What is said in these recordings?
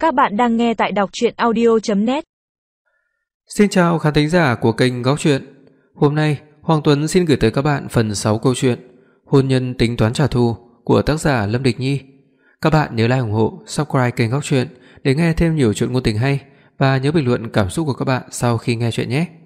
Các bạn đang nghe tại đọc truyện audio.net. Xin chào khán thính giả của kênh Góc Truyện. Hôm nay Hoàng Tuấn xin gửi tới các bạn phần 6 câu chuyện Hôn nhân tính toán trả thù của tác giả Lâm Địch Nhi. Các bạn nhớ like, ủng hộ, subscribe kênh Góc Truyện để nghe thêm nhiều chuyện ngôn tình hay, và nhớ bình luận cảm xúc của các bạn sau khi nghe chuyện nhé.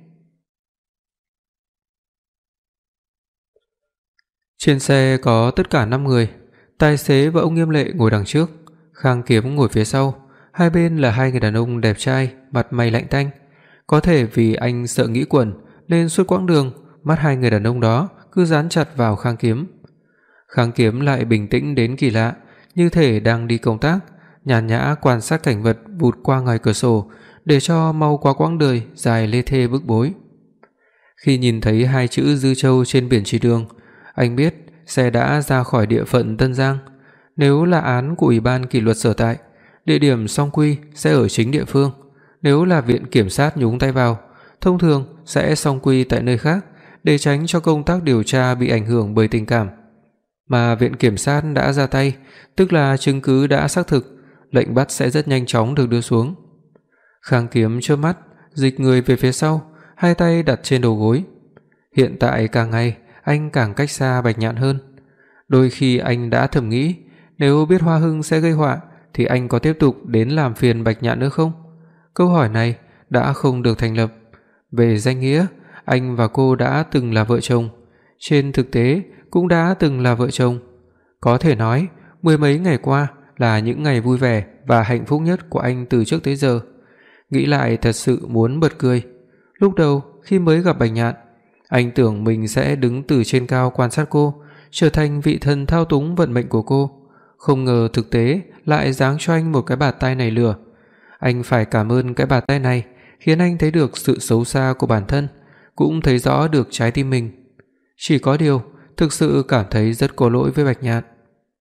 Trên xe có tất cả 5 người. Tài xế và ông Nghiêm Lệ ngồi đằng trước, Khang Kiếm ngồi phía sau. Hai bên là hai người đàn ông đẹp trai, mặt mày lạnh tanh. Có thể vì anh sợ nghĩ quẩn nên suốt quãng đường, mắt hai người đàn ông đó cứ dán chặt vào Khang Kiếm. Khang Kiếm lại bình tĩnh đến kỳ lạ, như thể đang đi công tác, nhàn nhã quan sát cảnh vật vụt qua ngoài cửa sổ để cho mau qua quãng đời dài lê thê bức bối. Khi nhìn thấy hai chữ Dư Châu trên biển chỉ đường, anh biết xe đã ra khỏi địa phận Tân Giang. Nếu là án của Ủy ban kỷ luật sở tại, địa điểm song quy sẽ ở chính địa phương. Nếu là viện kiểm sát nhúng tay vào, thông thường sẽ song quy tại nơi khác để tránh cho công tác điều tra bị ảnh hưởng bởi tình cảm. Mà viện kiểm sát đã ra tay, tức là chứng cứ đã xác thực, lệnh bắt sẽ rất nhanh chóng được đưa xuống. Khang Kiếm chớp mắt, dịch người về phía sau, hai tay đặt trên đầu gối. Hiện tại càng ngày anh càng cách xa Bạch Nhạn hơn. Đôi khi anh đã thầm nghĩ, nếu biết Hoa Hưng sẽ gây họa thì anh có tiếp tục đến làm phiền Bạch Nhạn nữa không? Câu hỏi này đã không được thành lập. Về danh nghĩa, anh và cô đã từng là vợ chồng, trên thực tế cũng đã từng là vợ chồng. Có thể nói, mười mấy ngày qua là những ngày vui vẻ và hạnh phúc nhất của anh từ trước tới giờ. Nghĩ lại thật sự muốn bật cười. Lúc đầu khi mới gặp Bạch Nhạn, anh tưởng mình sẽ đứng từ trên cao quan sát cô, trở thành vị thần thao túng vận mệnh của cô. Không ngờ thực tế lại giáng cho anh một cái bạt tai này lửa. Anh phải cảm ơn cái bạt tai này, khiến anh thấy được sự xấu xa của bản thân, cũng thấy rõ được trái tim mình. Chỉ có điều, thực sự cảm thấy rất có lỗi với Bạch Nhạn.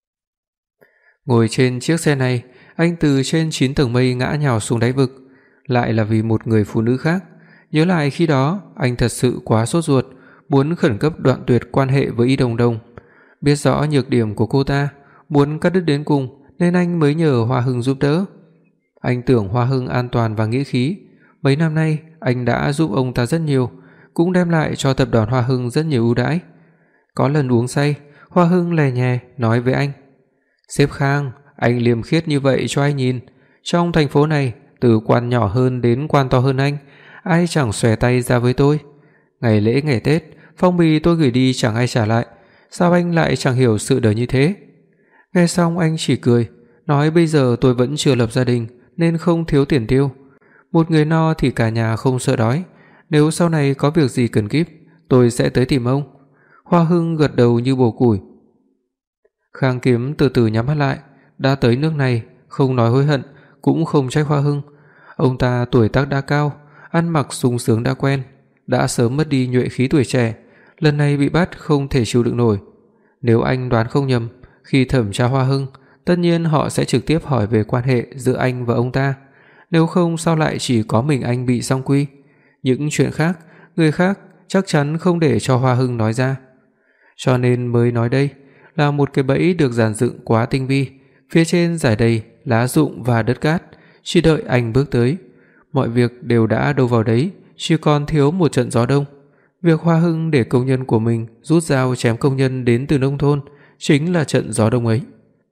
Ngồi trên chiếc xe này, anh từ trên 9 tầng mây ngã nhào xuống đáy vực, lại là vì một người phụ nữ khác. Nhớ lại khi đó, anh thật sự quá sốt ruột, muốn khẩn cấp đoạn tuyệt quan hệ với Y Đồng Đồng. Biết rõ nhược điểm của cô ta, muốn cắt đứt đến cùng nên anh mới nhờ Hoa Hưng giúp đỡ. Anh tưởng Hoa Hưng an toàn và nghĩa khí, mấy năm nay anh đã giúp ông ta rất nhiều, cũng đem lại cho tập đoàn Hoa Hưng rất nhiều ưu đãi. Có lần uống say, Hoa Hưng lè nhè nói với anh: "Sếp Khang, anh liêm khiết như vậy cho ai nhìn, trong thành phố này, từ quan nhỏ hơn đến quan to hơn anh, ai chẳng xòe tay ra với tôi. Ngày lễ ngày Tết, phong bì tôi gửi đi chẳng ai trả lại, sao anh lại chẳng hiểu sự đời như thế?" Nghe xong anh chỉ cười, nói bây giờ tôi vẫn chưa lập gia đình nên không thiếu tiền tiêu. Một người no thì cả nhà không sợ đói, nếu sau này có việc gì cần kíp, tôi sẽ tới tìm ông. Hoa Hưng gật đầu như bổ củi. Khang Kiếm từ từ nhắm mắt lại, đã tới nước này, không nói hối hận, cũng không trách Hoa Hưng. Ông ta tuổi tác đã cao, ăn mặc sung sướng đã quen, đã sớm mất đi nhuệ khí tuổi trẻ, lần này bị bắt không thể chịu đựng nổi. Nếu anh đoán không nhầm, khi thẩm tra Hoa Hưng, tất nhiên họ sẽ trực tiếp hỏi về quan hệ giữa anh và ông ta. Nếu không sao lại chỉ có mình anh bị song quy? Những chuyện khác, người khác chắc chắn không để cho Hoa Hưng nói ra. Cho nên mới nói đây là một cái bẫy được dàn dựng quá tinh vi, phía trên rải đầy lá rụng và đất cát, chỉ đợi anh bước tới. Mọi việc đều đã đâu vào đấy, chỉ còn thiếu một trận gió đông. Việc Hoa Hưng để công nhân của mình rút dao chém công nhân đến từ nông thôn chính là trận gió đông ấy.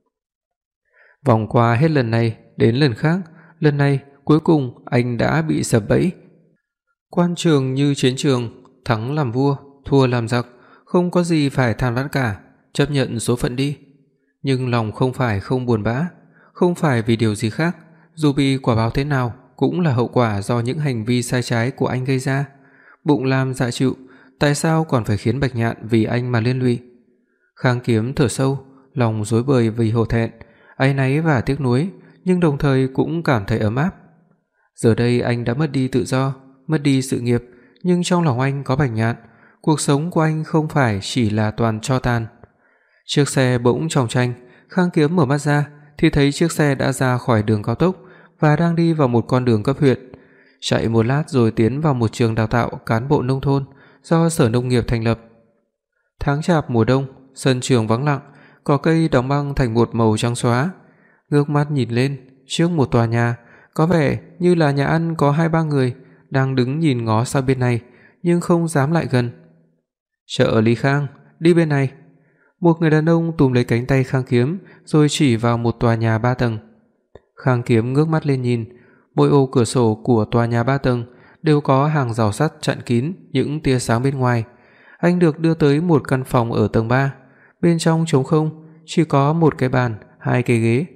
Vòng qua hết lần này đến lần khác, lần này cuối cùng anh đã bị sập bẫy. Quan trường như chiến trường, thắng làm vua, thua làm giặc, không có gì phải than vãn cả, chấp nhận số phận đi. Nhưng lòng không phải không buồn bã, không phải vì điều gì khác, dù bị quả báo thế nào cũng là hậu quả do những hành vi sai trái của anh gây ra. Bụng làm dạ chịu, tại sao còn phải khiến Bạch Nhạn vì anh mà liên lụy? Khang Kiếm thở sâu, lòng rối bời vì hổ thẹn, áy náy và tiếc nuối, nhưng đồng thời cũng cảm thấy ấm áp. Giờ đây anh đã mất đi tự do, mất đi sự nghiệp, nhưng trong lòng anh có Bạch Nhạn, cuộc sống của anh không phải chỉ là toàn tro tàn. Chiếc xe bỗng chòng chành, Khang Kiếm mở mắt ra thì thấy chiếc xe đã ra khỏi đường cao tốc và đang đi vào một con đường cấp huyện. Chạy một lát rồi tiến vào một trường đào tạo cán bộ nông thôn do Sở Nông nghiệp thành lập. Tháng chạp mùa đông, sân trường vắng lặng, cỏ cây đóng băng thành một màu trắng xóa. Ngước mắt nhìn lên, trước một tòa nhà, có vẻ như là nhà ăn có 2-3 người đang đứng nhìn ngó sang bên này nhưng không dám lại gần. "Chợ Lý Khang, đi bên này." Một người đàn ông túm lấy cánh tay Khang Kiếm rồi chỉ vào một tòa nhà 3 tầng. Khang Kiếm ngước mắt lên nhìn, mỗi ô cửa sổ của tòa nhà 3 tầng đều có hàng rào sắt chặn kín những tia sáng bên ngoài. Anh được đưa tới một căn phòng ở tầng 3, bên trong trống không, chỉ có một cái bàn, 2 cái ghế.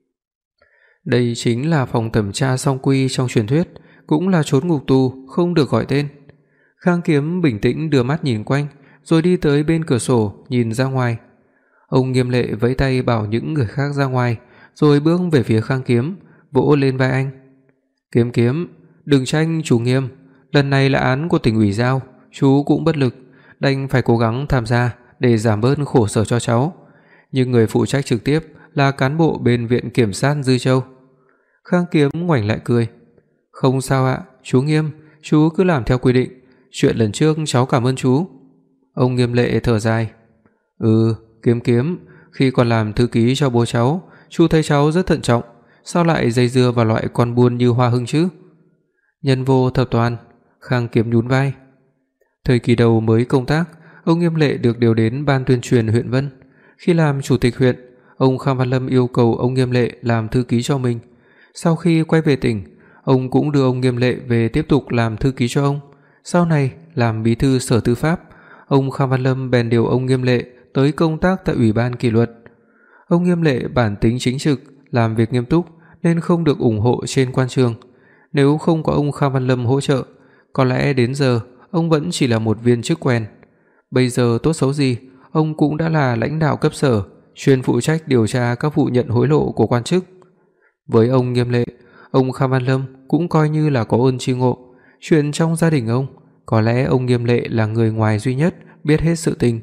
Đây chính là phòng thẩm tra song quy trong truyền thuyết, cũng là chốn ngục tù không được gọi tên. Khang Kiếm bình tĩnh đưa mắt nhìn quanh, rồi đi tới bên cửa sổ nhìn ra ngoài. Ông Nghiêm Lệ vẫy tay bảo những người khác ra ngoài, rồi bước về phía Khang Kiếm, vỗ lên vai anh. "Kiếm Kiếm, đừng tranh chú Nghiêm, lần này là án của tỉnh ủy giao, chú cũng bất lực, đành phải cố gắng tham gia để giảm bớt khổ sở cho cháu. Nhưng người phụ trách trực tiếp là cán bộ bên viện kiểm sát Dư Châu." Khang Kiếm ngoảnh lại cười. "Không sao ạ, chú Nghiêm, chú cứ làm theo quy định, chuyện lần trước cháu cảm ơn chú." Ông Nghiêm Lệ thở dài. Kiếm Kiếm, khi còn làm thư ký cho bố cháu, chú thấy cháu rất thận trọng, sao lại dây dưa vào loại con buôn như Hoa Hưng chứ?" "Nhân vô thập toàn." Khang Kiếm nhún vai. Thời kỳ đầu mới công tác, ông Nghiêm Lệ được điều đến ban tuyên truyền huyện Vân. Khi làm chủ tịch huyện, ông Khang Văn Lâm yêu cầu ông Nghiêm Lệ làm thư ký cho mình. Sau khi quay về tỉnh, ông cũng đưa ông Nghiêm Lệ về tiếp tục làm thư ký cho ông. Sau này làm bí thư Sở Tư pháp, ông Khang Văn Lâm bèn điều ông Nghiêm Lệ tới công tác tại Ủy ban kỷ luật. Ông Nghiêm Lệ bản tính chính trực, làm việc nghiêm túc nên không được ủng hộ trên quan trường. Nếu không có ông Khang Văn Lâm hỗ trợ, có lẽ đến giờ ông vẫn chỉ là một viên chức quèn. Bây giờ tốt xấu gì, ông cũng đã là lãnh đạo cấp sở, chuyên phụ trách điều tra các vụ nhận hối lộ của quan chức. Với ông Nghiêm Lệ, ông Khang Văn Lâm cũng coi như là có ơn tri ngộ. Chuyện trong gia đình ông, có lẽ ông Nghiêm Lệ là người ngoài duy nhất biết hết sự tình.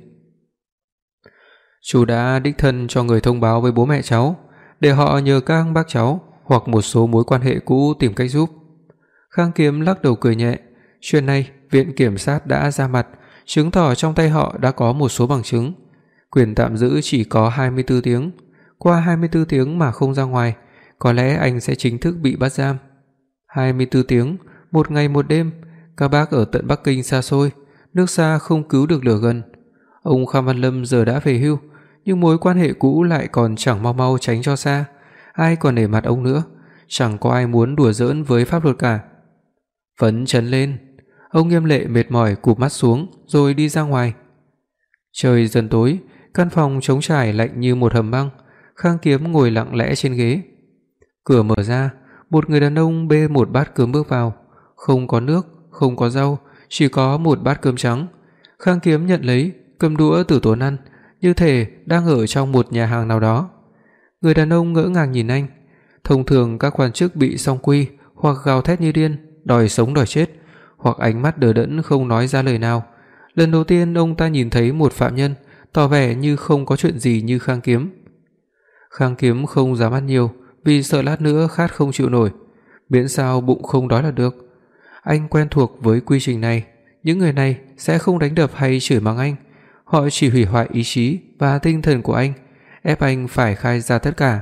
"Chú đã đích thân cho người thông báo với bố mẹ cháu, để họ nhờ các bác cháu hoặc một số mối quan hệ cũ tìm cách giúp." Khang Kiếm lắc đầu cười nhẹ. Chuyện này viện kiểm sát đã ra mặt, chứng tỏ trong tay họ đã có một số bằng chứng. Quyền tạm giữ chỉ có 24 tiếng. Qua 24 tiếng mà không ra ngoài, có lẽ anh sẽ chính thức bị bắt giam. 24 tiếng, một ngày một đêm, các bác ở tận Bắc Kinh xa xôi, nước xa không cứu được lửa gần. Ông Khang Văn Lâm giờ đã về hưu, nhưng mối quan hệ cũ lại còn chẳng mau tránh cho xa. Ai còn nể mặt ông nữa, chẳng có ai muốn đùa giỡn với pháp luật cả. Phấn chấn lên. Ông Nghiêm Lệ mệt mỏi cụp mắt xuống rồi đi ra ngoài. Trời dần tối, căn phòng trống trải lạnh như một hầm băng. Khang Kiếm ngồi lặng lẽ trên ghế. Cửa mở ra, một người đàn ông bê một bát cơm bước vào. Không có nước, không có rau, chỉ có một bát cơm trắng. Khang Kiếm nhận lấy, cầm đũa từ tốn ăn, như thể đang ở trong một nhà hàng nào đó. Người đàn ông ngỡ ngàng nhìn anh. Thông thường các quan chức bị song quy hoặc gào thét như điên, đòi sống đòi chết, hoặc ánh mắt đờ đẫn không nói ra lời nào. Lần đầu tiên ông ta nhìn thấy một phạm nhân tỏ vẻ như không có chuyện gì như Khang Kiếm. Khang Kiếm không dám ăn nhiều vì sợ lát nữa khát không chịu nổi, miễn sao bụng không đói là được. Anh quen thuộc với quy trình này, những người này sẽ không đánh đập hay chửi mắng anh, họ chỉ hủy hoại ý chí và tinh thần của anh, ép anh phải khai ra tất cả.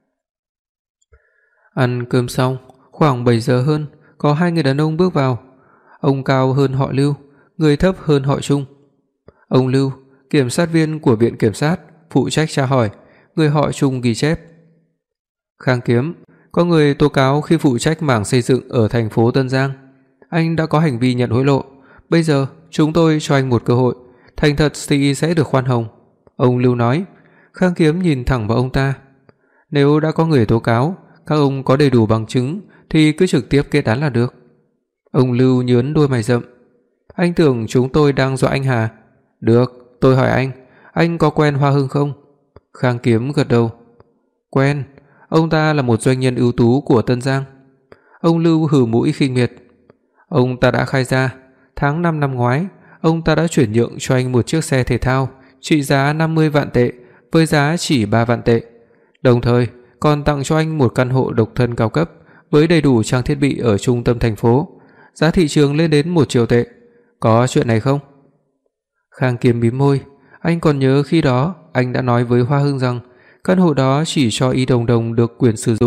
Ăn cơm xong, khoảng 7 giờ hơn, có 2 người đàn ông bước vào. Ông cao hơn họ Lưu, người thấp hơn họ Trung. Ông Lưu, kiểm sát viên của viện kiểm sát, phụ trách tra hỏi, người họ Trung ghi chép. Khang Kiếm, có người tố cáo khi phụ trách mảng xây dựng ở thành phố Tân Giang, anh đã có hành vi nhận hối lộ. Bây giờ chúng tôi cho anh một cơ hội, thành thật thì sẽ được khoan hồng. Ông Lưu nói. Khang Kiếm nhìn thẳng vào ông ta. Nếu đã có người tố cáo, các ông có đầy đủ bằng chứng thì cứ trực tiếp kết án là được. Ông Lưu nhướng đôi mày rậm. Anh tưởng chúng tôi đang dọa anh hả? Được, tôi hỏi anh có quen Hoa Hưng không? Khang Kiếm gật đầu. Quen, ông ta là một doanh nhân ưu tú của Tân Giang. Ông Lưu hừ mũi khinh miệt. Ông ta đã khai ra, tháng 5 năm ngoái, ông ta đã chuyển nhượng cho anh một chiếc xe thể thao trị giá 50 vạn tệ với giá chỉ 3 vạn tệ. Đồng thời còn tặng cho anh một căn hộ độc thân cao cấp với đầy đủ trang thiết bị ở trung tâm thành phố, giá thị trường lên đến 1 triệu tệ. Có chuyện này không? Khang Kiếm mím môi, anh còn nhớ khi đó anh đã nói với Hoa Hưng rằng căn hộ đó chỉ cho Y Đồng Đồng được quyền sử dụng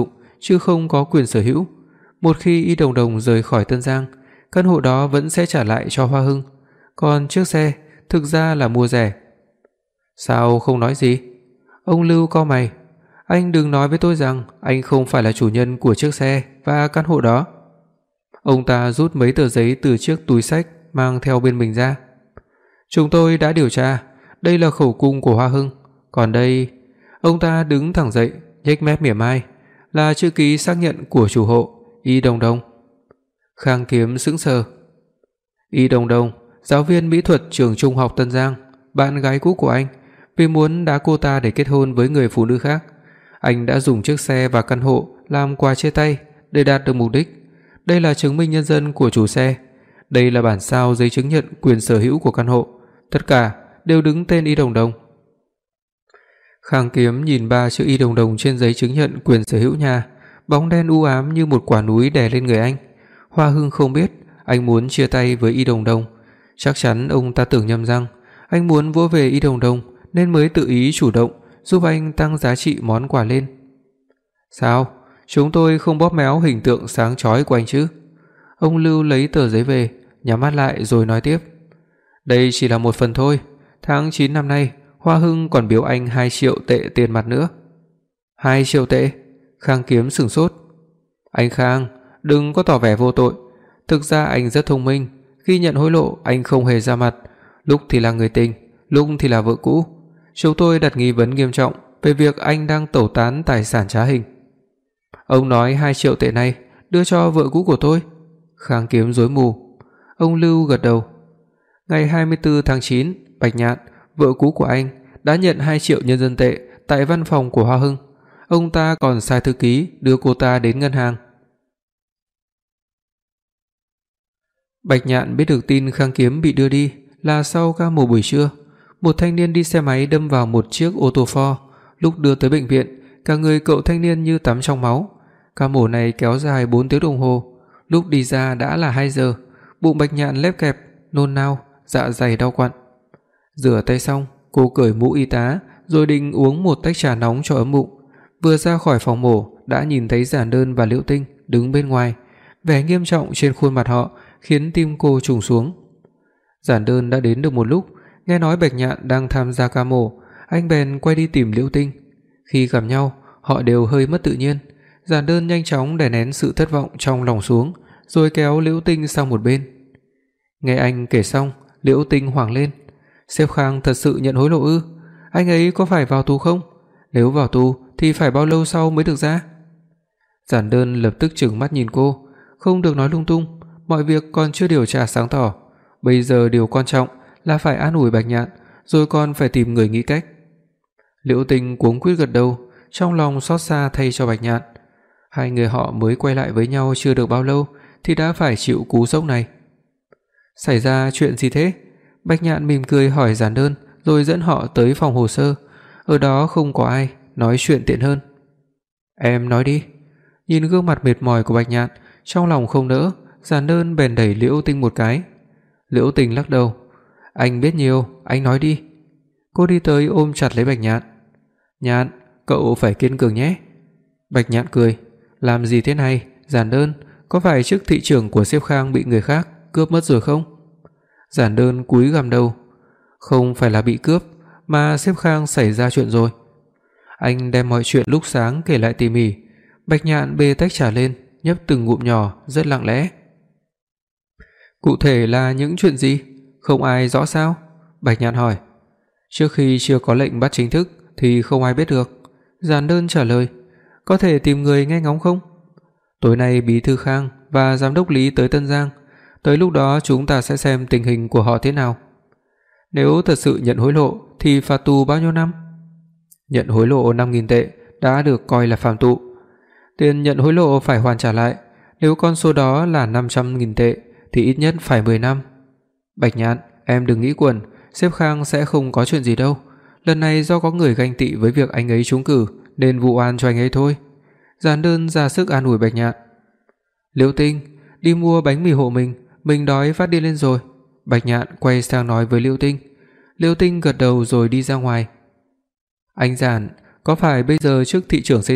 chứ không có quyền sở hữu. Một khi Y Đồng Đồng rời khỏi Tân Giang, căn hộ đó vẫn sẽ trả lại cho Hoa Hưng, còn chiếc xe thực ra là mua rẻ. Sao không nói gì? Ông Lưu cau mày. Anh đừng nói với tôi rằng anh không phải là chủ nhân của chiếc xe và căn hộ đó. Ông ta rút mấy tờ giấy từ chiếc túi xách mang theo bên mình ra. Chúng tôi đã điều tra, đây là khẩu cung của Hoa Hưng, còn đây, ông ta đứng thẳng dậy, nhếch mép mỉa mai, là chữ ký xác nhận của chủ hộ, Y Đồng Đồng. Khang Kiếm sững sờ. Y Đồng Đồng, giáo viên mỹ thuật trường Trung học Tân Giang, bạn gái cũ của anh, vì muốn đá cô ta để kết hôn với người phụ nữ khác, anh đã dùng chiếc xe và căn hộ làm quà chia tay để đạt được mục đích. Đây là chứng minh nhân dân của chủ xe, đây là bản sao giấy chứng nhận quyền sở hữu của căn hộ, tất cả đều đứng tên Y Đồng Đồng. Khang Kiếm nhìn ba chữ Y Đồng Đồng trên giấy chứng nhận quyền sở hữu nhà, bóng đen u ám như một quả núi đè lên người anh. Hoa Hưng không biết anh muốn chia tay với Y Đồng Đồng, chắc chắn ông ta tưởng nhầm rằng anh muốn vỗ về Y Đồng Đồng nên mới tự ý chủ động giúp anh tăng giá trị món quà lên. Sao? Chúng tôi không bóp méo hình tượng sáng chói của anh chứ? Ông Lưu lấy tờ giấy về, nhắm mắt lại rồi nói tiếp. Đây chỉ là một phần thôi, tháng 9 năm nay Hoa Hưng còn biếu anh 2 triệu tệ tiền mặt nữa. 2 triệu tệ? Khang Kiếm sửng sốt. Anh Khang, đừng có tỏ vẻ vô tội. Thực ra anh rất thông minh, khi nhận hối lộ anh không hề ra mặt, lúc thì là người tình, lúc thì là vợ cũ. Chúng tôi đặt nghi vấn nghiêm trọng về việc anh đang tẩu tán tài sản trá hình. Ông nói 2 triệu tệ này đưa cho vợ cũ của tôi? Khang Kiếm rối mù. Ông Lưu gật đầu. Ngày 24 tháng 9, Bạch Nhạn, vợ cũ của anh, đã nhận 2 triệu nhân dân tệ tại văn phòng của Hoa Hưng. Ông ta còn sai thư ký đưa cô ta đến ngân hàng. Bạch Nhạn biết được tin Khang Kiếm bị đưa đi là sau ca mổ buổi trưa. Một thanh niên đi xe máy đâm vào một chiếc ô tô Ford. Lúc đưa tới bệnh viện, cả người cậu thanh niên như tắm trong máu. Ca mổ này kéo dài 4 tiếng đồng hồ. Lúc đi ra đã là 2 giờ. Bụng Bạch Nhạn lép kẹp, nôn nao, dạ dày đau quặn. Rửa tay xong, cô cởi mũ y tá rồi định uống một tách trà nóng cho ấm bụng. Vừa ra khỏi phòng mổ đã nhìn thấy Giản Đơn và Liễu Tinh đứng bên ngoài. Vẻ nghiêm trọng trên khuôn mặt họ khiến tim cô trùng xuống. Giản Đơn đã đến được một lúc, nghe nói Bạch Nhạn đang tham gia ca mổ, anh bèn quay đi tìm Liễu Tinh. Khi gặp nhau, họ đều hơi mất tự nhiên. Giản Đơn nhanh chóng đè nén sự thất vọng trong lòng xuống, rồi kéo Liễu Tinh sang một bên. Nghe anh kể xong, Liễu Tinh hoảng lên. Sếp Khang thật sự nhận hối lộ ư? Anh ấy có phải vào tù không? Nếu vào tù thì phải bao lâu sau mới được ra? Giản Đơn lập tức trừng mắt nhìn cô, không được nói lung tung, mọi việc còn chưa điều tra sáng tỏ, bây giờ điều quan trọng là phải an ủi Bạch Nhạn, rồi còn phải tìm người nghĩ cách. Liễu Tinh cuống quýt gật đầu, trong lòng xót xa thay cho Bạch Nhạn. Hai người họ mới quay lại với nhau chưa được bao lâu thì đã phải chịu cú sốc này. Xảy ra chuyện gì thế? Bạch Nhạn mỉm cười hỏi Giản Đơn, rồi dẫn họ tới phòng hồ sơ. Ở đó không có ai, nói chuyện tiện hơn. Em nói đi. Nhìn gương mặt mệt mỏi của Bạch Nhạn, trong lòng không nỡ, Giản Đơn bèn đẩy Liễu Tinh một cái. Liễu Tinh lắc đầu. Anh biết nhiều, anh nói đi. Cô đi tới ôm chặt lấy Bạch Nhạn. Nhạn, cậu phải kiên cường nhé. Bạch Nhạn cười. Làm gì thế này, Giản Đơn, có phải chức thị trưởng của sếp Khang bị người khác cướp mất rồi không? Giản Đơn cúi gằm đầu. Không phải là bị cướp, mà sếp Khang xảy ra chuyện rồi. Anh đem mọi chuyện lúc sáng kể lại tỉ mỉ. Bạch Nhạn bê tách trà lên, nhấp từng ngụm nhỏ rất lặng lẽ. Cụ thể là những chuyện gì? Không ai rõ sao? Bạch Nhạn hỏi. Trước khi chưa có lệnh bắt chính thức thì không ai biết được. Giản Đơn trả lời. Có thể tìm người nghe ngóng không? Tối nay bí thư Khang và giám đốc Lý tới Tân Giang. Tới lúc đó chúng ta sẽ xem tình hình của họ thế nào. Nếu thật sự nhận hối lộ thì phạt tù bao nhiêu năm? Nhận hối lộ 5.000 tệ đã được coi là phạm tụ. Tiền nhận hối lộ phải hoàn trả lại. Nếu con số đó là 500.000 tệ thì ít nhất phải 10 năm. Bạch Nhạn, em đừng nghĩ quẩn, sếp Khang sẽ không có chuyện gì đâu. Lần này do có người ganh tị với việc anh ấy trúng cử nên vụ oan cho anh ấy thôi. Giản Đơn ra sức an ủi Bạch Nhạn. Liễu Tinh, đi mua bánh mì hộ mình đói phát điên lên rồi. Bạch Nhạn quay sang nói với Liễu Tinh. Liễu Tinh gật đầu rồi đi ra ngoài. Anh Giản, có phải bây giờ chức thị trưởng xây dựng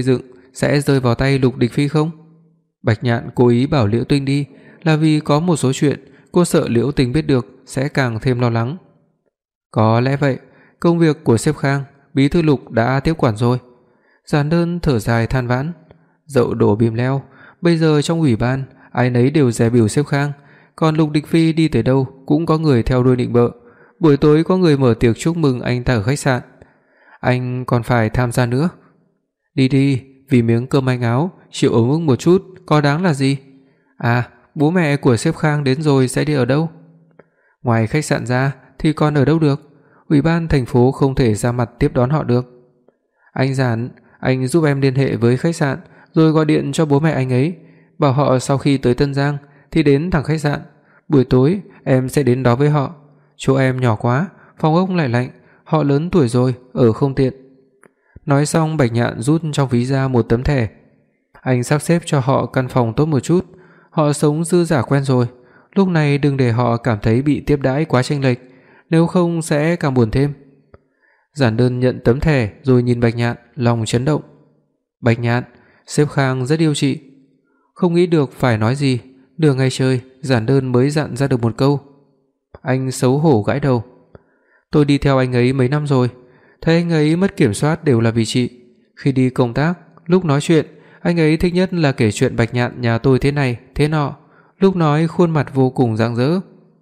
sẽ rơi vào tay Lục Địch Phi không? Bạch Nhạn cố ý bảo Liễu Tinh đi là vì có một số chuyện cô sợ Liễu Tinh biết được sẽ càng thêm lo lắng. Có lẽ vậy, công việc của sếp Khang, bí thư Lục đã tiếp quản rồi. Giản Đơn thở dài than vãn, dậu đổ bìm leo, bây giờ trong ủy ban ai nấy đều dè bỉu sếp Khang, còn Lục Địch Phi đi tới đâu cũng có người theo đuôi nịnh bợ. Buổi tối có người mở tiệc chúc mừng anh ta ở khách sạn. Anh còn phải tham gia nữa. Đi đi, vì miếng cơm manh áo, chịu ốm ức một chút, có đáng là gì? À, bố mẹ của sếp Khang đến rồi sẽ đi ở đâu? Ngoài khách sạn ra thì còn ở đâu được? Ủy ban thành phố không thể ra mặt tiếp đón họ được. Anh Giản, anh giúp em liên hệ với khách sạn rồi gọi điện cho bố mẹ anh ấy, bảo họ sau khi tới Tân Giang thì đến thẳng khách sạn, buổi tối em sẽ đến đó với họ. Chỗ em nhỏ quá, phòng ốc lại lạnh, họ lớn tuổi rồi, ở không tiện. Nói xong Bạch Nhạn rút trong ví ra một tấm thẻ. Anh sắp xếp cho họ căn phòng tốt một chút, họ sống dư dả quen rồi, lúc này đừng để họ cảm thấy bị tiếp đãi quá chênh lệch, nếu không sẽ càng buồn thêm. Giản Đơn nhận tấm thẻ rồi nhìn Bạch Nhạn, lòng chấn động. Bạch Nhạn, sếp Khang rất yêu chị. Không nghĩ được phải nói gì, nửa ngày trời Giản Đơn mới dặn ra được một câu. Anh xấu hổ gãi đầu. Tôi đi theo anh ấy mấy năm rồi, thấy anh ấy mất kiểm soát đều là vì chị. Khi đi công tác, lúc nói chuyện, anh ấy thích nhất là kể chuyện Bạch Nhạn nhà tôi thế này, thế nọ, lúc nói khuôn mặt vô cùng rạng rỡ.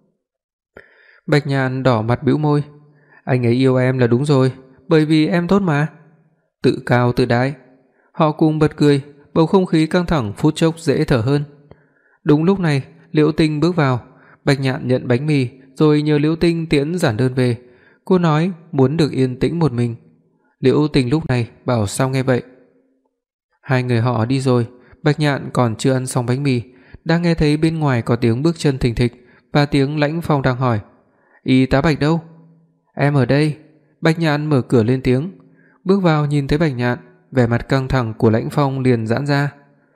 Bạch Nhạn đỏ mặt bĩu môi. Anh ấy yêu em là đúng rồi, bởi vì em tốt mà. Tự cao tự đại. Họ cùng bật cười, bầu không khí căng thẳng phút chốc dễ thở hơn. Đúng lúc này, Liễu Tinh bước vào, Bạch Nhạn nhận bánh mì rồi nhờ Liễu Tinh tiễn Giản Đơn về. Cô nói muốn được yên tĩnh một mình. Liễu Tinh lúc này bảo sao nghe vậy. Hai người họ đi rồi, Bạch Nhạn còn chưa ăn xong bánh mì, đang nghe thấy bên ngoài có tiếng bước chân thình thịch và tiếng Lãnh Phong đang hỏi: "Y tá Bạch đâu?" "Em ở đây." Bạch Nhạn mở cửa lên tiếng. Bước vào nhìn thấy Bạch Nhạn, vẻ mặt căng thẳng của Lãnh Phong liền giãn ra.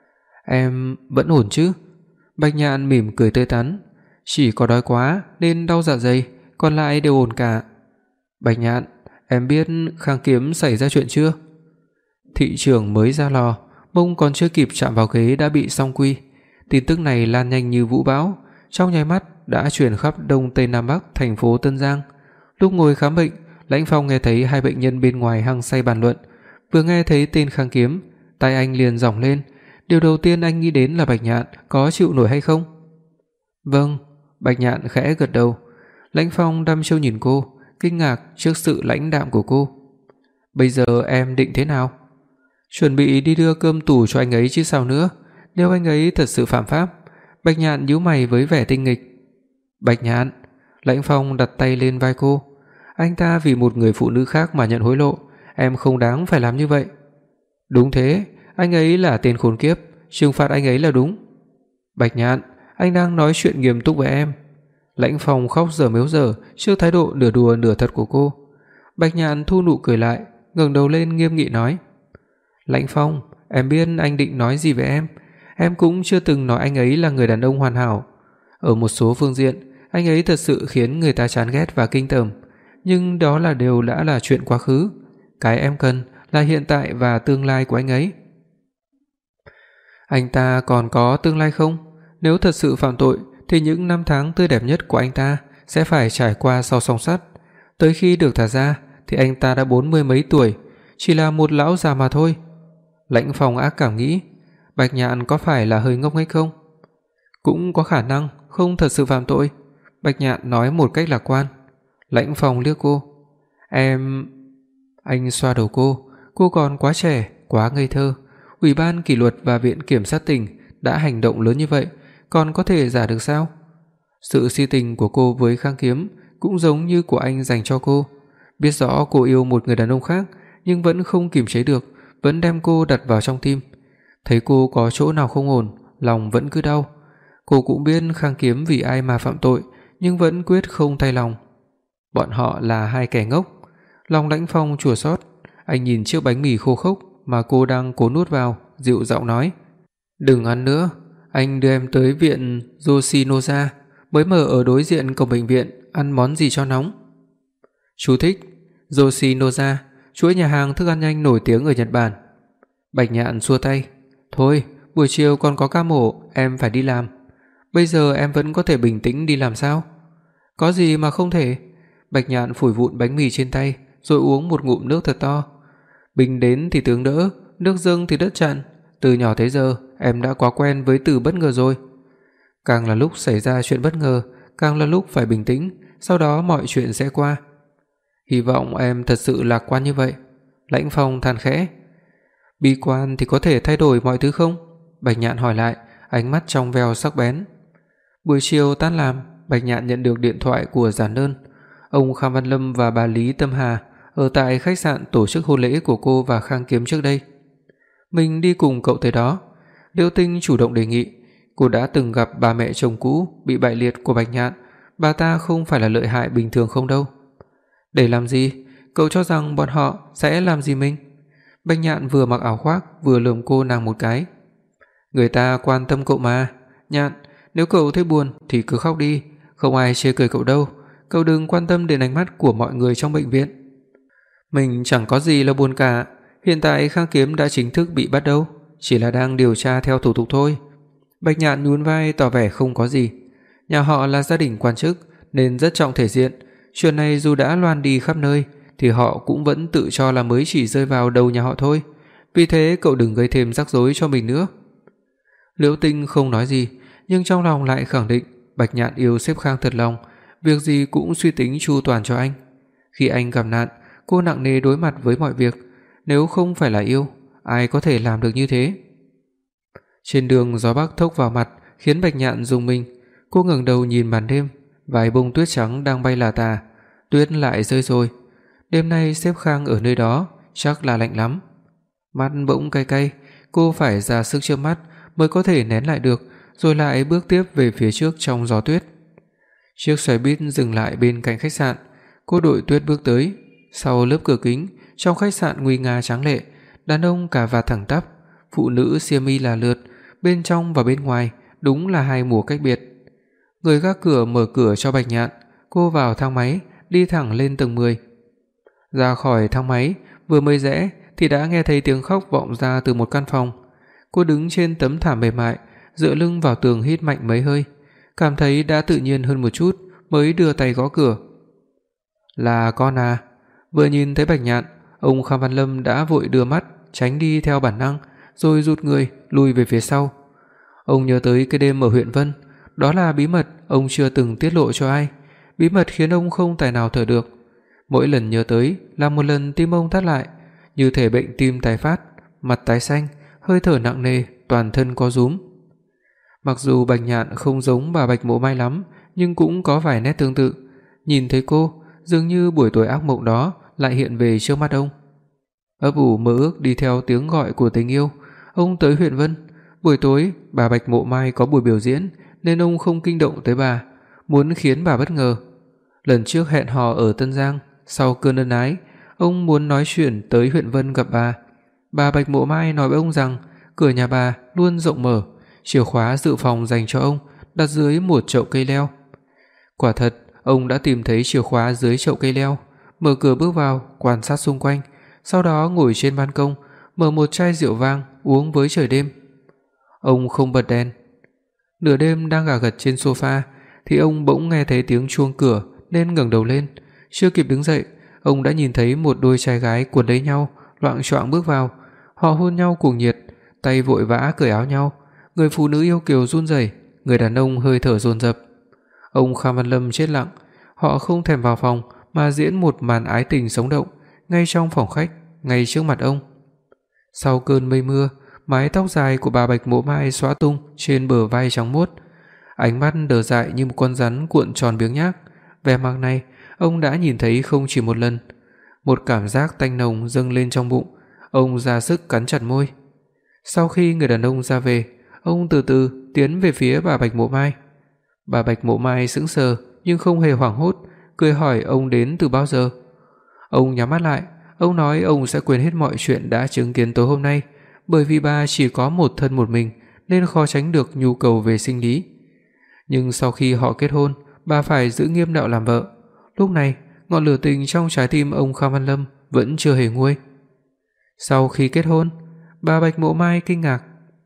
"Em vẫn ổn chứ?" Bạch Nhạn mỉm cười tươi tắn. "Chỉ có đói quá nên đau dạ dày, còn lại đều ổn cả." "Bạch Nhạn, em biết Khang Kiếm xảy ra chuyện chưa?" Thị trưởng mới ra lò, mông còn chưa kịp chạm vào ghế đã bị song quy. Tin tức này lan nhanh như vũ bão, trong nháy mắt đã truyền khắp Đông Tây Nam Bắc thành phố Tân Giang. Lúc ngồi khám bệnh, Lãnh Phong nghe thấy hai bệnh nhân bên ngoài hăng say bàn luận, vừa nghe thấy tên Khang Kiếm, tai anh liền giỏng lên. Điều đầu tiên anh nghĩ đến là Bạch Nhạn có chịu nổi hay không. "Vâng." Bạch Nhạn khẽ gật đầu. Lãnh Phong đăm chiêu nhìn cô, kinh ngạc trước sự lãnh đạm của cô. "Bây giờ em định thế nào?" "Chuẩn bị đi đưa cơm tủ cho anh ấy chứ sao nữa, nếu anh ấy thật sự phạm pháp." Bạch Nhạn nhíu mày với vẻ tinh nghịch. "Bạch Nhạn." Lãnh Phong đặt tay lên vai cô. "Anh ta vì một người phụ nữ khác mà nhận hối lộ, em không đáng phải làm như vậy." "Đúng thế, anh ấy là tên khốn kiếp, trừng phạt anh ấy là đúng." "Bạch Nhạn, anh đang nói chuyện nghiêm túc với em." Lãnh Phong khóc dở méo dở trước thái độ nửa đùa nửa thật của cô. Bạch Nhạn thu nụ cười lại, ngẩng đầu lên nghiêm nghị nói: "Lãnh Phong, em biết anh định nói gì với em cũng chưa từng nói anh ấy là người đàn ông hoàn hảo. Ở một số phương diện, anh ấy thật sự khiến người ta chán ghét và kinh tởm, nhưng đó đều đã là chuyện quá khứ. Cái em cần là hiện tại và tương lai của anh ấy." "Anh ta còn có tương lai không? Nếu thật sự phạm tội thì những năm tháng tươi đẹp nhất của anh ta sẽ phải trải qua sau song sắt. Tới khi được thả ra thì anh ta đã 40 mấy tuổi, chỉ là một lão già mà thôi." Lãnh Phong ác cảm nghĩ, Bạch Nhạn có phải là hơi ngốc nghếch không? "Cũng có khả năng không thật sự phạm tội." Bạch Nhạn nói một cách lạc quan. Lãnh Phong liếc cô. "Em..." Anh xoa đầu cô còn quá trẻ, quá ngây thơ. Ủy ban kỷ luật và viện kiểm sát tỉnh đã hành động lớn như vậy, còn có thể giả được sao? Sự si tình của cô với Khang Kiếm cũng giống như của anh dành cho cô. Biết rõ cô yêu một người đàn ông khác nhưng vẫn không kiềm chế được, vẫn đem cô đặt vào trong tim. Thấy cô có chỗ nào không ổn, lòng vẫn cứ đau. Cô cũng biết Khang Kiếm vì ai mà phạm tội, nhưng vẫn quyết không thay lòng. Bọn họ là hai kẻ ngốc. Lòng Lãnh Phong chua xót, anh nhìn chiếc bánh mì khô khốc mà cô đang cố nuốt vào, dịu giọng nói: "Đừng ăn nữa, anh đưa em tới viện Yoshinoya mới mở ở đối diện cổng bệnh viện, ăn món gì cho nóng." Chú thích: Yoshinoya, chuỗi nhà hàng thức ăn nhanh nổi tiếng ở Nhật Bản. Bạch Nhạn xua tay, "Thôi, buổi chiều còn có ca mổ, em phải đi làm. Bây giờ em vẫn có thể bình tĩnh đi làm sao?" "Có gì mà không thể?" Bạch Nhạn phủi vụn bánh mì trên tay, rồi uống một ngụm nước thật to. "Binh đến thì tướng đỡ, nước dâng thì đất chặn, từ nhỏ tới giờ em đã quá quen với từ bất ngờ rồi. Càng là lúc xảy ra chuyện bất ngờ, càng là lúc phải bình tĩnh, sau đó mọi chuyện sẽ qua." "Hy vọng em thật sự lạc quan như vậy." Lãnh Phong than khẽ. "Bi quan thì có thể thay đổi mọi thứ không?" Bạch Nhạn hỏi lại, ánh mắt trong veo sắc bén. Buổi chiều tan làm, Bạch Nhạn nhận được điện thoại của Giản Đơn. Ông Kham Văn Lâm và bà Lý Tâm Hà ở tại khách sạn tổ chức hôn lễ của cô và Khang Kiếm trước đây. "Mình đi cùng cậu tới đó." Liễu Tinh chủ động đề nghị. Cô đã từng gặp bà mẹ chồng cũ bị bại liệt của Bạch Nhạn, bà ta không phải là lợi hại bình thường không đâu. "Để làm gì? Cậu cho rằng bọn họ sẽ làm gì mình?" Bạch Nhạn vừa mặc áo khoác vừa lườm cô nàng một cái. "Người ta quan tâm cậu mà, Nhạn, nếu cậu thấy buồn thì cứ khóc đi, không ai chê cười cậu đâu, cậu đừng quan tâm đến ánh mắt của mọi người trong bệnh viện." "Mình chẳng có gì là buồn cả, hiện tại Khang Kiếm đã chính thức bị bắt đâu, chỉ là đang điều tra theo thủ tục thôi." Bạch Nhạn nhún vai tỏ vẻ không có gì. Nhà họ là gia đình quan chức nên rất trọng thể diện, chuyện này dù đã loan đi khắp nơi thì họ cũng vẫn tự cho là mới chỉ rơi vào đầu nhà họ thôi. Vì thế cậu đừng gây thêm rắc rối cho mình nữa. Liễu Tinh không nói gì, nhưng trong lòng lại khẳng định Bạch Nhạn yêu sếp Khang thật lòng, việc gì cũng suy tính chu toàn cho anh. Khi anh gặp nạn, cô nặng nề đối mặt với mọi việc, nếu không phải là yêu, ai có thể làm được như thế. Trên đường gió bắc thốc vào mặt khiến Bạch Nhạn rùng mình, cô ngẩng đầu nhìn màn đêm, vài bông tuyết trắng đang bay lả tả, tuyết lại rơi rồi. Đêm nay sếp Khang ở nơi đó, chắc là lạnh lắm. Mắt bỗng cay cay, cô phải ra sức chớp mắt mới có thể nén lại được, rồi lại bước tiếp về phía trước trong gió tuyết. Chiếc xe buýt dừng lại bên cạnh khách sạn, cô đội tuyết bước tới, sau lớp cửa kính, trong khách sạn nguy nga tráng lệ, đàn ông cà vạt thẳng tắp, phụ nữ xiêm y là lượt, bên trong và bên ngoài đúng là hai mùa cách biệt. Người gác cửa mở cửa cho Bạch Nhạn, cô vào thang máy, đi thẳng lên tầng 10. Ra khỏi thang máy, vừa mới rẽ thì đã nghe thấy tiếng khóc vọng ra từ một căn phòng. Cô đứng trên tấm thảm mềm mại, dựa lưng vào tường hít mạnh mấy hơi, cảm thấy đã tự nhiên hơn một chút mới đưa tay gõ cửa. "Là con à?" Vừa nhìn thấy Bạch Nhạn, ông Kham Văn Lâm đã vội đưa mắt tránh đi theo bản năng, rồi rụt người lùi về phía sau. Ông nhớ tới cái đêm ở huyện Vân, đó là bí mật ông chưa từng tiết lộ cho ai, bí mật khiến ông không tài nào thở được. Mỗi lần nhớ tới là một lần tim ông thắt lại, như thể bệnh tim tái phát, mặt tái xanh, hơi thở nặng nề, toàn thân co rúm. Mặc dù Bạch Nhạn không giống bà Bạch Mộ Mai lắm, nhưng cũng có vài nét tương tự. Nhìn thấy cô, dường như buổi tối ác mộng đó lại hiện về trước mắt ông. Ấp ủ mơ ước đi theo tiếng gọi của tình yêu, ông tới huyện Vân. Buổi tối, bà Bạch Mộ Mai có buổi biểu diễn nên ông không kinh động tới bà, muốn khiến bà bất ngờ. Lần trước hẹn hò ở Tân Giang, sau cơn ân ái, ông muốn nói chuyện tới huyện Vân gặp bà. Bà Bạch Mộ Mai nói với ông rằng cửa nhà bà luôn rộng mở, chìa khóa dự phòng dành cho ông đặt dưới một chậu cây leo. Quả thật, ông đã tìm thấy chìa khóa dưới chậu cây leo, mở cửa bước vào, quan sát xung quanh, sau đó ngồi trên ban công, mở một chai rượu vang uống với trời đêm. Ông không bật đèn. Nửa đêm đang gà gật trên sofa thì ông bỗng nghe thấy tiếng chuông cửa nên ngẩng đầu lên, chưa kịp đứng dậy, ông đã nhìn thấy một đôi trai gái cuốn lấy nhau, loạng choạng bước vào. Họ hôn nhau cuồng nhiệt, tay vội vã cởi áo nhau, người phụ nữ yêu kiều run rẩy, người đàn ông hơi thở dồn dập. Ông Kham Văn Lâm chết lặng, họ không thèm vào phòng mà diễn một màn ái tình sống động ngay trong phòng khách, ngay trước mặt ông. Sau cơn mây mưa, mái tóc dài của bà Bạch Mộ Mai xõa tung trên bờ vai trắng muốt, ánh mắt đờ dại như một con rắn cuộn tròn biếng nhác. Vẻ mặt này ông đã nhìn thấy không chỉ một lần. Một cảm giác tanh nồng dâng lên trong bụng, ông ra sức cắn chặt môi. Sau khi người đàn ông ra về, ông từ từ tiến về phía bà Bạch Mộ Mai. Bà Bạch Mộ Mai sững sờ nhưng không hề hoảng hốt, cười hỏi ông đến từ bao giờ. Ông nhắm mắt lại, ông nói ông sẽ quên hết mọi chuyện đã chứng kiến tối hôm nay, bởi vì bà chỉ có một thân một mình nên khó tránh được nhu cầu về sinh lý. Nhưng sau khi họ kết hôn, bà phải giữ nghiêm đạo làm vợ. Lúc này, ngọn lửa tình trong trái tim ông Kham Văn Lâm vẫn chưa hề nguôi. Sau khi kết hôn, Bà Bạch Mộ Mai kinh ngạc.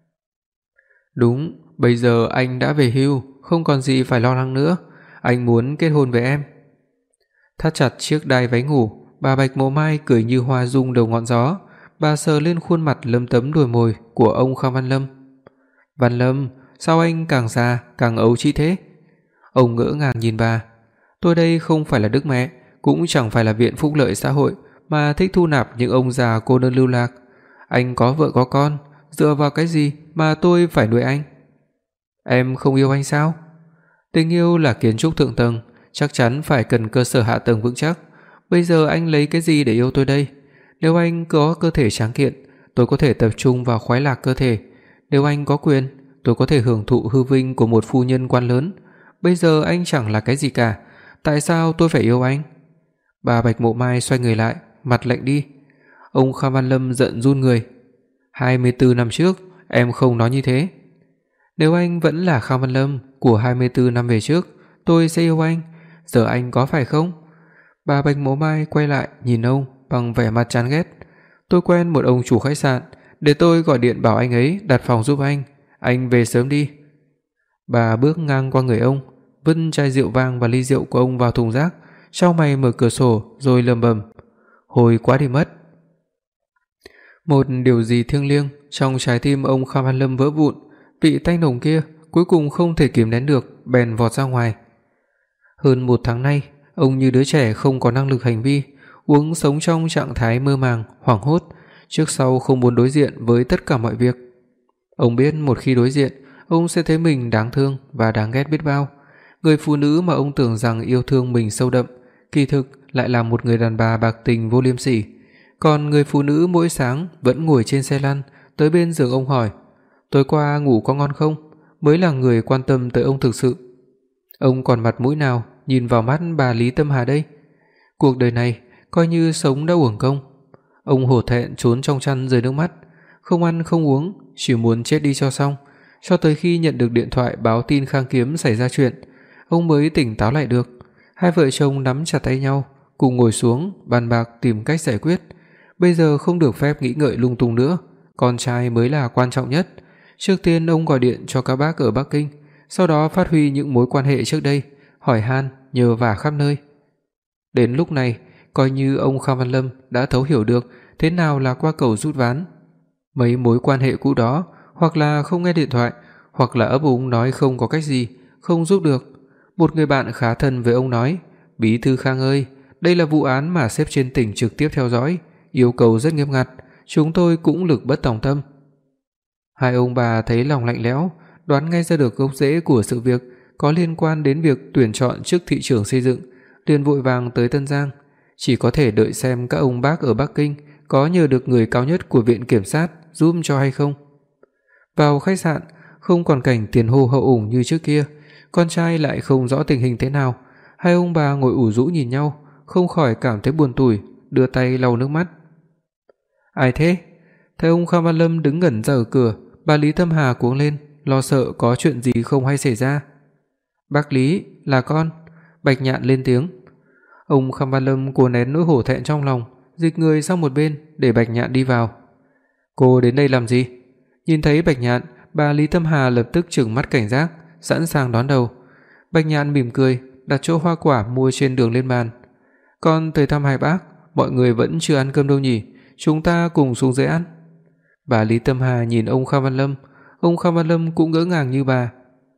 Đúng, bây giờ anh đã về hưu, không còn gì phải lo lắng nữa, anh muốn kết hôn với em. Thắt chặt chiếc đai váy ngủ, bà Bạch Mộ Mai cười như hoa rung đầu ngọn gió, bà sờ lên khuôn mặt lấm tấm đồi mồi của ông Khang Văn Lâm. Văn Lâm, sao anh càng già càng ấu trĩ thế? Ông ngỡ ngàng nhìn bà. Tôi đây không phải là đức mẹ, cũng chẳng phải là viện phúc lợi xã hội mà thích thu nạp những ông già cô đơn lưu lạc. Anh có vợ có con, dựa vào cái gì mà tôi phải nuôi anh? Em không yêu anh sao? Tình yêu là kiến trúc thượng tầng, chắc chắn phải cần cơ sở hạ tầng vững chắc. Bây giờ anh lấy cái gì để yêu tôi đây? Nếu anh có cơ thể tráng kiện, tôi có thể tập trung vào khoái lạc cơ thể. Nếu anh có quyền, tôi có thể hưởng thụ hư vinh của một phu nhân quan lớn. Bây giờ anh chẳng là cái gì cả, tại sao tôi phải yêu anh? Bà Bạch Mộ Mai xoay người lại, mặt lạnh đi. Ông Khang Văn Lâm giận run người. 24 năm trước, em không nói như thế. Nếu anh vẫn là Khang Văn Lâm của 24 năm về trước, tôi sẽ yêu anh. Giờ anh có phải không? Bà Bạch Mộ Mai quay lại nhìn ông bằng vẻ mặt chán ghét. Tôi quen một ông chủ khách sạn, để tôi gọi điện bảo anh ấy đặt phòng giúp anh về sớm đi. Bà bước ngang qua người ông, vứt chai rượu vang và ly rượu của ông vào thùng rác, chau mày mở cửa sổ rồi lẩm bẩm, hôi quá đi mất. Một điều gì thiêng liêng trong trái tim ông Khang Văn Lâm vỡ vụn, vị tanh nồng kia cuối cùng không thể kìm nén được, bèn vọt ra ngoài. Hơn 1 tháng nay, ông như đứa trẻ không có năng lực hành vi, uống sống trong trạng thái mơ màng, hoảng hốt, trước sau không muốn đối diện với tất cả mọi việc. Ông biết một khi đối diện, ông sẽ thấy mình đáng thương và đáng ghét biết bao. Người phụ nữ mà ông tưởng rằng yêu thương mình sâu đậm, kỳ thực lại là một người đàn bà bạc tình vô liêm sỉ. Còn người phụ nữ mỗi sáng vẫn ngồi trên xe lăn tới bên giường ông hỏi: "Tối qua ngủ có ngon không?" mới là người quan tâm tới ông thực sự. Ông còn mặt mũi nào nhìn vào mắt bà Lý Tâm Hà đây? Cuộc đời này coi như sống đã uổng công. Ông hổ thẹn trốn trong chăn rơi nước mắt, không ăn không uống, chỉ muốn chết đi cho xong. Cho tới khi nhận được điện thoại báo tin Khang Kiếm xảy ra chuyện, ông mới tỉnh táo lại được. Hai vợ chồng nắm chặt tay nhau, cùng ngồi xuống bàn bạc tìm cách giải quyết. Bây giờ không được phép nghĩ ngợi lung tung nữa, con trai mới là quan trọng nhất. Trước tiên ông gọi điện cho các bác ở Bắc Kinh, sau đó phát huy những mối quan hệ trước đây, hỏi han, nhờ vả khắp nơi. Đến lúc này, coi như ông Khang Văn Lâm đã thấu hiểu được thế nào là qua cầu rút ván. Mấy mối quan hệ cũ đó, hoặc là không nghe điện thoại, hoặc là ấp úng nói không có cách gì, không giúp được. Một người bạn khá thân với ông nói: "Bí thư Khang ơi, đây là vụ án mà sếp trên tỉnh trực tiếp theo dõi, yêu cầu rất nghiêm ngặt, chúng tôi cũng lực bất tòng tâm." Hai ông bà thấy lòng lạnh lẽo, đoán ngay ra được gốc rễ của sự việc có liên quan đến việc tuyển chọn chức thị trưởng xây dựng, liền vội vàng tới Tân Giang, chỉ có thể đợi xem các ông bác ở Bắc Kinh có nhờ được người cao nhất của viện kiểm sát giúp cho hay không. Vào khách sạn, không còn cảnh tiền hô hậu ủng như trước kia, con trai lại không rõ tình hình thế nào, hai ông bà ngồi ủ rũ nhìn nhau, không khỏi cảm thấy buồn tủi, đưa tay lau nước mắt. "Ai thế?" Thấy ông Khang Văn Lâm đứng ngẩn ra ở cửa, bà Lý Tâm Hà cuống lên, lo sợ có chuyện gì không hay xảy ra. "Bác Lý, là con." Bạch Nhạn lên tiếng. Ông Khang Văn Lâm cố nén nỗi hổ thẹn trong lòng, dịch người sang một bên để Bạch Nhạn đi vào. "Cô đến đây làm gì?" Nhìn thấy Bạch Nhạn, bà Lý Tâm Hà lập tức trừng mắt cảnh giác, sẵn sàng đón đầu. Bạch Nhạn mỉm cười, đặt chỗ hoa quả mua trên đường lên bàn. "Con tới thăm hai bác, mọi người vẫn chưa ăn cơm đâu nhỉ, chúng ta cùng xuống dưới ăn." Bà Lý Tâm Hà nhìn ông Khang Văn Lâm cũng ngỡ ngàng như bà.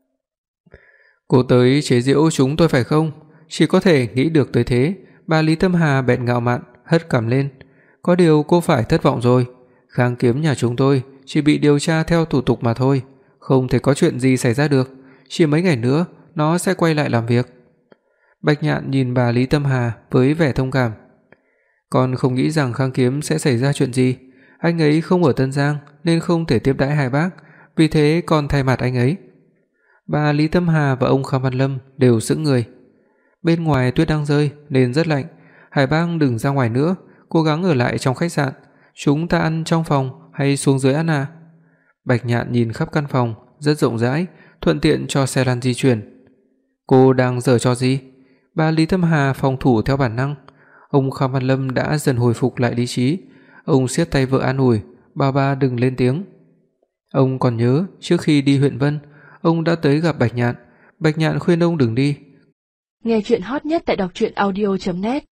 "Cô tới chế giễu chúng tôi phải không?" Chỉ có thể nghĩ được tới thế, bà Lý Tâm Hà bèn ngạo mạn hất cằm lên. "Có điều cô phải thất vọng rồi, Khang Kiếm nhà chúng tôi chỉ bị điều tra theo thủ tục mà thôi, không thể có chuyện gì xảy ra được, chỉ mấy ngày nữa nó sẽ quay lại làm việc." Bạch Nhạn nhìn bà Lý Tâm Hà với vẻ thông cảm. "Con không nghĩ rằng Khang Kiếm sẽ xảy ra chuyện gì, anh ấy không ở Tân Giang nên không thể tiếp đãi hai bác, vì thế con thay mặt anh ấy." Bà Lý Tâm Hà và ông Khang Văn Lâm đều sững người. Bên ngoài tuyết đang rơi nên rất lạnh, hai bác đừng ra ngoài nữa, cố gắng ở lại trong khách sạn, chúng ta ăn trong phòng hay xuống dưới ăn à? Bạch Nhạn nhìn khắp căn phòng, rất rộng rãi, thuận tiện cho xe lăn di chuyển. "Cô đang giở trò gì?" Bà Lý Tâm Hà phòng thủ theo bản năng. Ông Khang Văn Lâm đã dần hồi phục lại lý trí, ông siết tay vợ an ủi, ba đừng lên tiếng." Ông còn nhớ trước khi đi huyện Vân, ông đã tới gặp Bạch Nhạn. Bạch Nhạn khuyên ông đừng đi. Nghe truyện hot nhất tại đọc truyện audio net